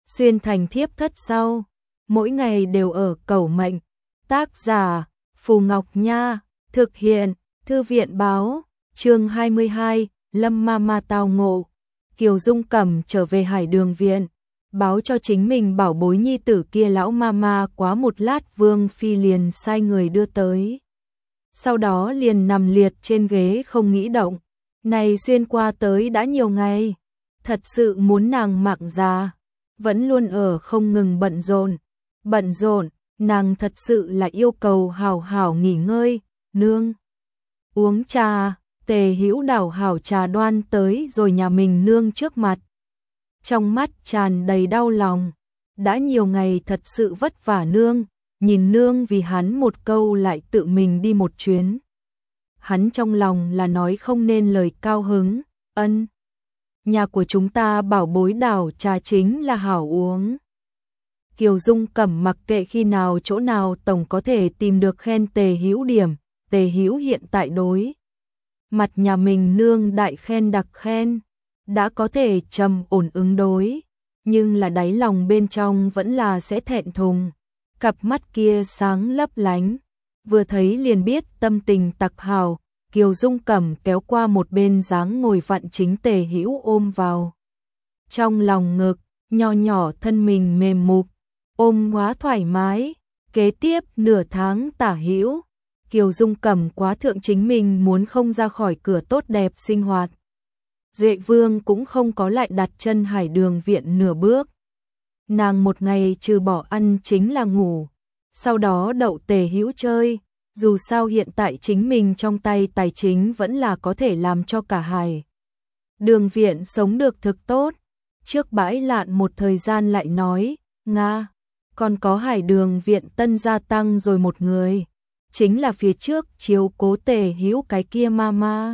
xuyên thành thiếp thất sau, mỗi ngày đều ở cầu mệnh. Tác giả Phù Ngọc Nha, thực hiện Thư viện Báo, chương 22, Lâm Mama tao ngộ. Kiều Dung Cẩm trở về Hải Đường viện, báo cho chính mình bảo bối nhi tử kia lão mama quá một lát Vương Phi liền sai người đưa tới. Sau đó liền nằm liệt trên ghế không nghĩ động, này xuyên qua tới đã nhiều ngày, thật sự muốn nàng mạng già, vẫn luôn ở không ngừng bận rộn, nàng thật sự là yêu cầu hảo hảo nghỉ ngơi, nương. Uống trà, Tề Hữu đảo hảo trà đoan tới rồi nhà mình nương trước mặt. Trong mắt tràn đầy đau lòng, đã nhiều ngày thật sự vất vả nương, nhìn nương vì hắn một câu lại tự mình đi một chuyến. Hắn trong lòng là nói không nên lời cao hứng, ân. Nhà của chúng ta bảo bối đảo trà chính là hảo uống. Kiều Dung Cẩm mặc kệ khi nào chỗ nào tổng có thể tìm được khen Tề Hữu điểm, Tề Hữu hiện tại đối mặt nhà mình nương đại khen đặc khen, đã có thể trầm ổn ứng đối, nhưng là đáy lòng bên trong vẫn là sẽ thẹn thùng. Cặp mắt kia sáng lấp lánh, vừa thấy liền biết tâm tình tặc hào, Kiều Dung Cẩm kéo qua một bên dáng ngồi vặn chính Tề Hữu ôm vào. Trong lòng ngực, nho nhỏ thân mình mềm mục, ôm quá thoải mái, kế tiếp nửa tháng tả hữu, Kiều Dung Cẩm quá thượng chính mình muốn không ra khỏi cửa tốt đẹp sinh hoạt. Duệ Vương cũng không có lại đặt chân Hải Đường viện nửa bước. Nàng một ngày trừ bỏ ăn chính là ngủ, sau đó đậu Tề Hữu chơi, dù sao hiện tại chính mình trong tay tài chính vẫn là có thể làm cho cả Hải Đường viện sống được thực tốt. Trước bãi lạn một thời gian lại nói, Nga, còn có Hải Đường viện tân gia tăng rồi một người, chính là phía trước chiếu cố Tề Hữu cái kia mama.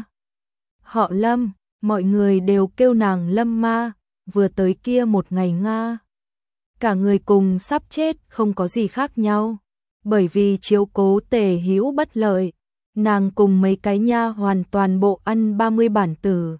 Họ Lâm, mọi người đều kêu nàng Lâm ma, vừa tới kia một ngày Nga. Cả người cùng sắp chết không có gì khác nhau, bởi vì chiếu cố Tề Hữu bất lợi, nàng cùng mấy cái nha hoàn toàn bộ ăn 30 bản tử.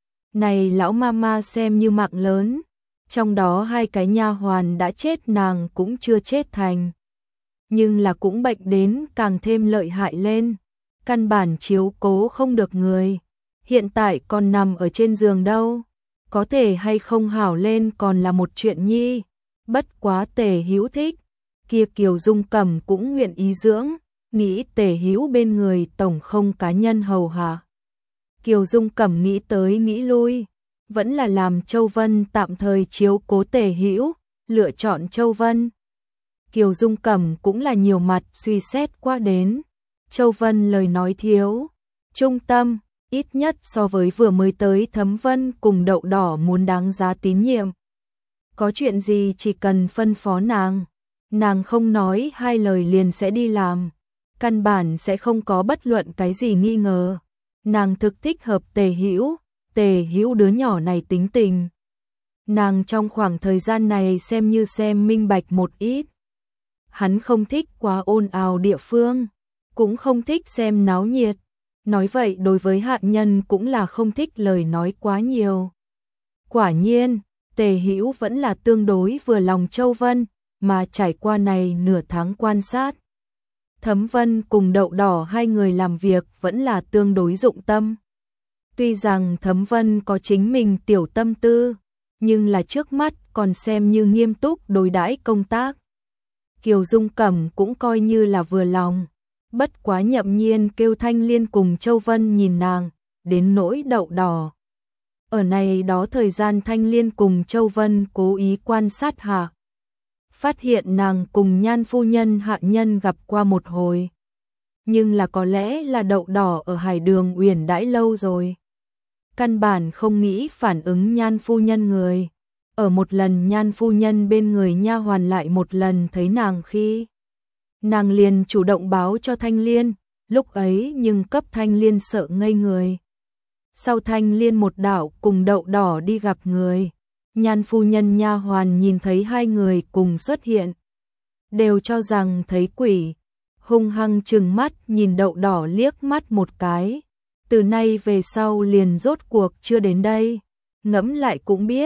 Này lão mama xem như mạng lớn, trong đó 2 cái nha hoàn đã chết nàng cũng chưa chết thành. Nhưng là cũng bệnh đến càng thêm lợi hại lên, căn bản chiếu cố không được người, hiện tại còn nằm ở trên giường đâu, có thể hay không hảo lên còn là một chuyện nhi. Bất quá Tề Hữu thích, kia Kiều Dung Cẩm cũng nguyện ý dưỡng, nghĩ Tề Hữu bên người tổng không cá nhân hầu hạ. Kiều Dung Cẩm nghĩ tới nghĩ lui, vẫn là làm Châu Vân tạm thời chiếu cố Tề Hữu, lựa chọn Châu Vân. Kiều Dung Cẩm cũng là nhiều mặt suy xét qua đến, Châu Vân lời nói thiếu, trung tâm, ít nhất so với vừa mới tới Thấm Vân cùng Đậu Đỏ muốn đáng giá tín nhiệm. Có chuyện gì chỉ cần phân phó nàng không nói 2 lời liền sẽ đi làm, căn bản sẽ không có bất luận cái gì nghi ngờ. Nàng thực thích hợp Tề Hữu đứa nhỏ này tính tình. Nàng trong khoảng thời gian này xem như xem minh bạch một ít. Hắn không thích quá ồn ào địa phương, cũng không thích xem náo nhiệt. Nói vậy đối với hạ nhân cũng là không thích lời nói quá nhiều. Quả nhiên, Tề Hữu vẫn là tương đối vừa lòng Châu Vân, mà trải qua này nửa tháng quan sát. Thấm Vân cùng Đậu Đỏ 2 người làm việc vẫn là tương đối dụng tâm. Tuy rằng Thấm Vân có chính mình tiểu tâm tư, nhưng là trước mắt còn xem như nghiêm túc đối đãi công tác. Kiều Dung Cẩm cũng coi như là vừa lòng, bất quá nhậm nhiên kêu Thanh Liên cùng Châu Vân nhìn nàng, đến nỗi Đậu Đỏ. Ở này đó thời gian Thanh Liên cùng Châu Vân cố ý quan sát hạ, phát hiện nàng cùng Nhan phu nhân hạ nhân gặp qua một hồi. Nhưng là có lẽ là Đậu Đỏ ở Hải Đường uyển đãi lâu rồi, căn bản không nghĩ phản ứng Nhan phu nhân người. Ở một lần Nhan phu nhân bên người nha hoàn lại một lần thấy nàng khi, nàng liền chủ động báo cho Thanh Liên, lúc ấy nhưng cấp Thanh Liên sợ ngây người. Sau Thanh Liên một đạo cùng Đậu Đỏ đi gặp người, Nhan phu nhân nha hoàn nhìn thấy 2 người cùng xuất hiện, đều cho rằng thấy quỷ, hung hăng trừng mắt nhìn Đậu Đỏ liếc mắt một cái. Từ nay về sau liền rốt cuộc chưa đến đây, ngẫm lại cũng biết,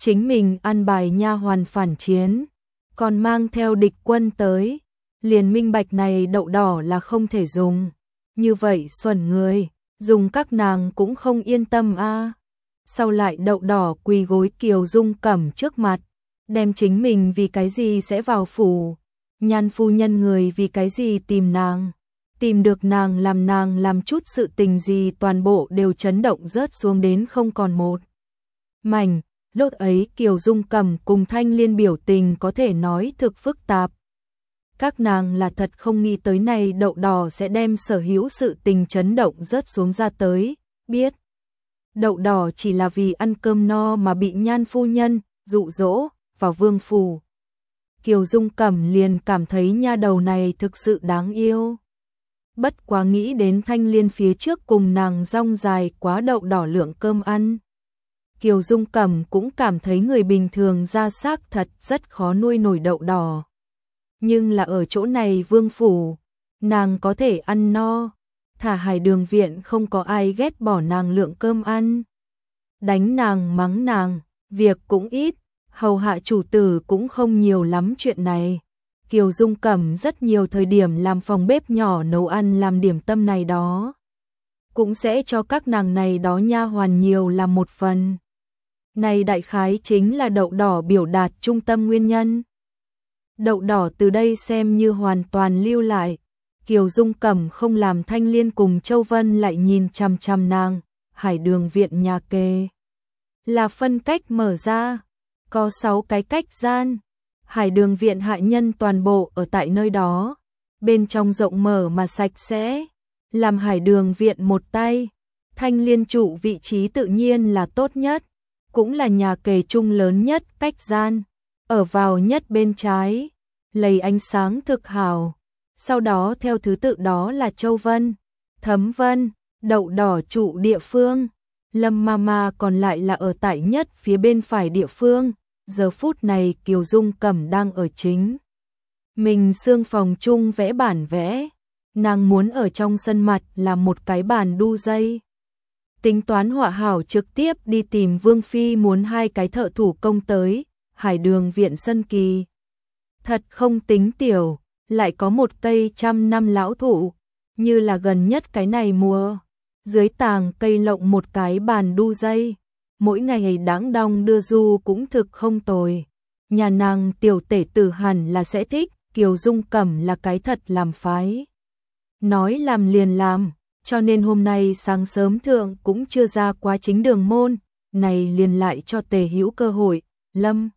chính mình an bài nha hoàn phản chiến, còn mang theo địch quân tới, liền minh bạch này đậu đỏ là không thể dùng. Như vậy xuẩn người, dùng các nàng cũng không yên tâm a. Sau lại đậu đỏ quỳ gối Kiều Dung Cẩm trước mặt, đem chính mình vì cái gì sẽ vào phủ, Nhan phu nhân người vì cái gì tìm nàng, tìm được nàng làm chút sự tình gì toàn bộ đều chấn động rớt xuống đến không còn một mảnh. Lúc ấy Kiều Dung Cẩm cùng Thanh Liên biểu tình có thể nói thực phức tạp. Các nàng là thật không nghĩ tới này đậu đỏ sẽ đem sở hữu sự tình chấn động rớt xuống ra tới, biết. Đậu đỏ chỉ là vì ăn cơm no mà bị Nhan phu nhân dụ dỗ vào vương phủ. Kiều Dung Cẩm liền cảm thấy nha đầu này thực sự đáng yêu. Bất quá nghĩ đến Thanh Liên phía trước cùng nàng rong dài quá đậu đỏ lượng cơm ăn. Kiều Dung Cẩm cũng cảm thấy người bình thường ra xác thật rất khó nuôi nổi đậu đỏ. Nhưng là ở chỗ này vương phủ, nàng có thể ăn no, thả Hải Đường viện không có ai ghét bỏ nàng lượng cơm ăn. Đánh nàng mắng nàng, việc cũng ít, hầu hạ chủ tử cũng không nhiều lắm chuyện này. Kiều Dung Cẩm rất nhiều thời điểm làm phòng bếp nhỏ nấu ăn làm điểm tâm này đó. Cũng sẽ cho các nàng này đó nha hoàn nhiều làm một phần. Này đại khái chính là đậu đỏ biểu đạt trung tâm nguyên nhân. Đậu đỏ từ đây xem như hoàn toàn lưu lại. Kiều Dung Cẩm không làm Thanh Liên cùng Châu Vân lại nhìn chằm chằm nàng. Hải Đường viện nhà kề là phân cách mở ra, có 6 cái cách gian. Hải Đường viện hạ nhân toàn bộ ở tại nơi đó, bên trong rộng mở mà sạch sẽ, làm Hải Đường viện một tay. Thanh Liên trụ vị trí tự nhiên là tốt nhất, cũng là nhà kề chung lớn nhất cách gian, ở vào nhất bên trái, lầy ánh sáng thực hào. Sau đó theo thứ tự đó là Châu Vân, Thấm Vân, đậu đỏ trụ địa phương, Lâm Mama còn lại là ở tại nhất phía bên phải địa phương. Giờ phút này Kiều Dung Cẩm đang ở chính mình xương phòng chung vẽ bản vẽ, nàng muốn ở trong sân mặt là một cái bàn đu dây. Tính toán họa hảo trực tiếp đi tìm Vương Phi muốn 2 cái thợ thủ công tới. Hải Đường viện sân kỳ thật không tính tiểu, lại có một cây 100 năm lão thụ, như là gần nhất cái này mùa, dưới tàng cây lộng một cái bàn đu dây, mỗi ngày đáng đong đưa du cũng thực không tồi. Nhà nàng tiểu tể tử hẳn là sẽ thích. Kiều Dung Cẩm là cái thật làm phái, nói làm liền làm, cho nên hôm nay sáng sớm thượng cũng chưa ra quá chính đường môn, này liền lại cho Tề Hữu cơ hội. Lâm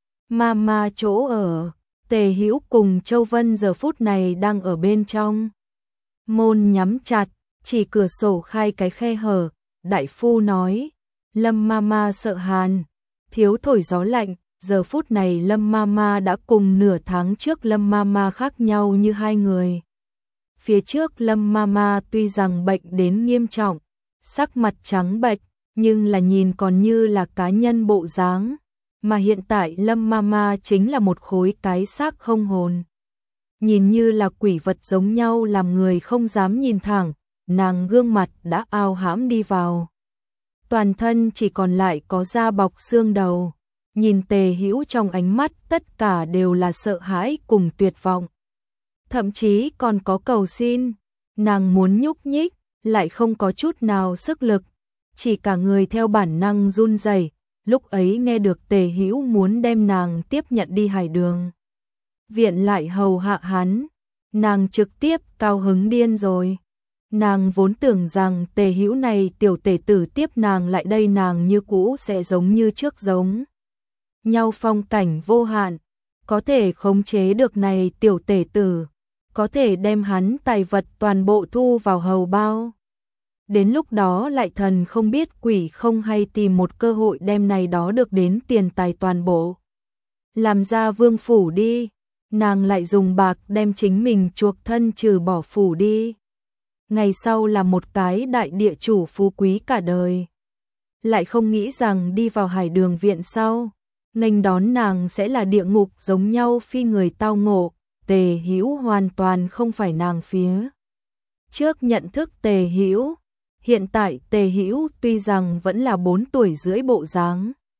Mama chỗ ở, Tề Hữu cùng Châu Vân giờ phút này đang ở bên trong. Môn nhắm chặt, chỉ cửa sổ khai cái khe hở. Đại phu nói, Lâm Mama sợ hàn, thiếu thổi gió lạnh. Giờ phút này Lâm Mama đã cùng nửa tháng trước Lâm Mama khác nhau như hai người. Phía trước Lâm Mama tuy rằng bệnh đến nghiêm trọng, sắc mặt trắng bệch, nhưng là nhìn còn như là cá nhân bộ dáng, mà hiện tại Lâm Mama chính là một khối cái xác không hồn. Nhìn như là quỷ vật giống nhau làm người không dám nhìn thẳng, nàng gương mặt đã ao hãm đi vào. Toàn thân chỉ còn lại có da bọc xương đầu. Nhìn Tề Hữu trong ánh mắt tất cả đều là sợ hãi cùng tuyệt vọng. Thậm chí còn có cầu xin, nàng muốn nhúc nhích, lại không có chút nào sức lực, chỉ cả người theo bản năng run rẩy. Lúc ấy nghe được Tề Hữu muốn đem nàng tiếp nhận đi Hải Đường viện lại hầu hạ hắn, nàng trực tiếp cao hứng điên rồi. Nàng vốn tưởng rằng Tề Hữu này tiểu tể tử tiếp nàng lại đây nàng như cũ sẽ giống như trước giống nhau phong cảnh vô hạn, có thể khống chế được này tiểu tể tử, có thể đem hắn tài vật toàn bộ thu vào hầu bao. Đến lúc đó lại thần không biết quỷ không hay tìm một cơ hội đem này đó được đến tiền tài toàn bộ làm ra vương phủ đi, nàng lại dùng bạc đem chính mình chuộc thân trừ bỏ phủ đi. Ngày sau là một cái đại địa chủ phú quý cả đời. Lại không nghĩ rằng đi vào Hải Đường viện sau, nghênh đón nàng sẽ là địa ngục giống nhau phi người tao ngộ. Tề Hữu hoàn toàn không phải nàng phía trước nhận thức Tề Hữu. Hiện tại Tề Hữu tuy rằng vẫn là 4 tuổi rưỡi bộ dáng,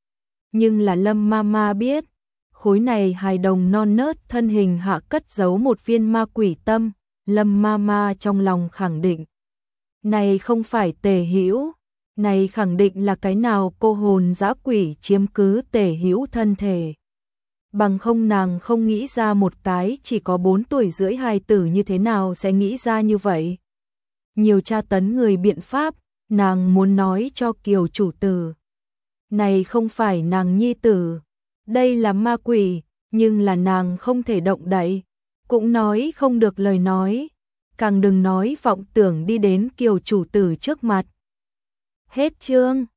Nhưng là Lâm Mama biết, khối này hài đồng non nớt thân hình hạ cất giấu một viên ma quỷ tâm, Lâm Mama trong lòng khẳng định. Này không phải Tề Hữu, này khẳng định là cái nào cô hồn dã quỷ chiếm cứ Tề Hữu thân thể. Bằng không nàng không nghĩ ra một cái chỉ có 4 tuổi rưỡi hài tử như thế nào sẽ nghĩ ra như vậy. Nhiều tra tấn người biện pháp, nàng muốn nói cho Kiều chủ tử. Này không phải nàng nhi tử, đây là ma quỷ, nhưng là nàng không thể động đậy, cũng nói không được lời nói, càng đừng nói vọng tưởng đi đến Kiều chủ tử trước mặt. Hết chương.